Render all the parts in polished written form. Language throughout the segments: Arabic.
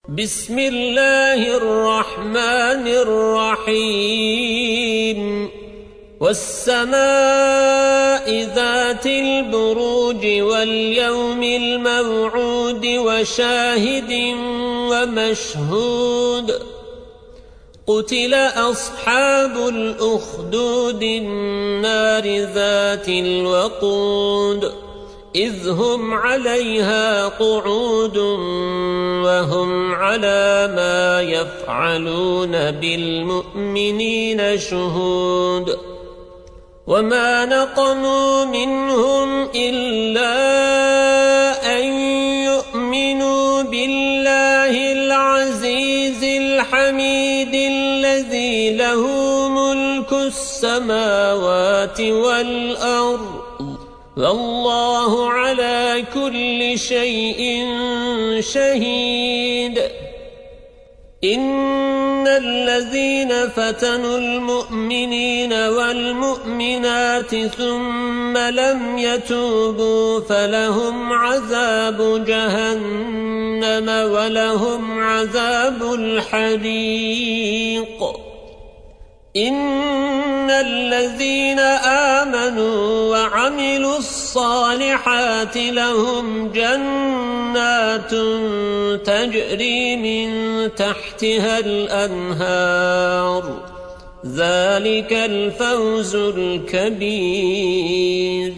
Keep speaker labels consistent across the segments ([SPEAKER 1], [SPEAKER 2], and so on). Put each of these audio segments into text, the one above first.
[SPEAKER 1] بسم الله الرحمن الرحيم والسماء ذات البروج واليوم الموعود وشاهد ومشهود قتل أصحاب الأخدود النار ذات الوقود إذ هم عليها قعود وهم على ما يفعلون بالمؤمنين شهود وما نقموا منهم إلا أن يؤمنوا بالله العزيز الحميد الذي له ملك السماوات والأرض والله على كل شيء شهيد. إن الذين فتنوا المؤمنين والمؤمنات ثم لم يتوبوا فلهم عذاب جهنم ولهم عذاب الحريق. إن الذين آمنوا وعملوا الصالحات لهم جنات تجري من تحتها الأنهار ذلك الفوز الكبير.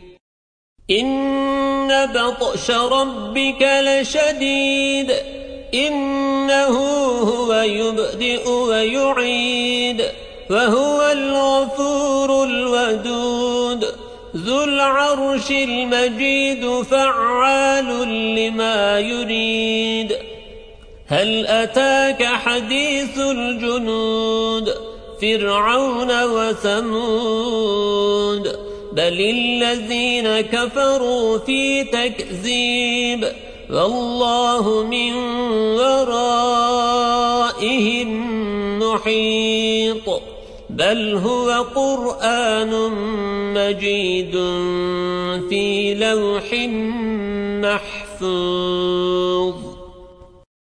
[SPEAKER 1] إن بطش ربك لشديد إنه هو يبدئ ويعيد وهو الغفور الودود ذو العرش المجيد فعال لما يريد. هل أتاك حديث الجنود فرعون وثمود بل الذين كفروا في تكذيب والله من ورائهم محيط بل هو قرآن مجيد في لوح محفوظ.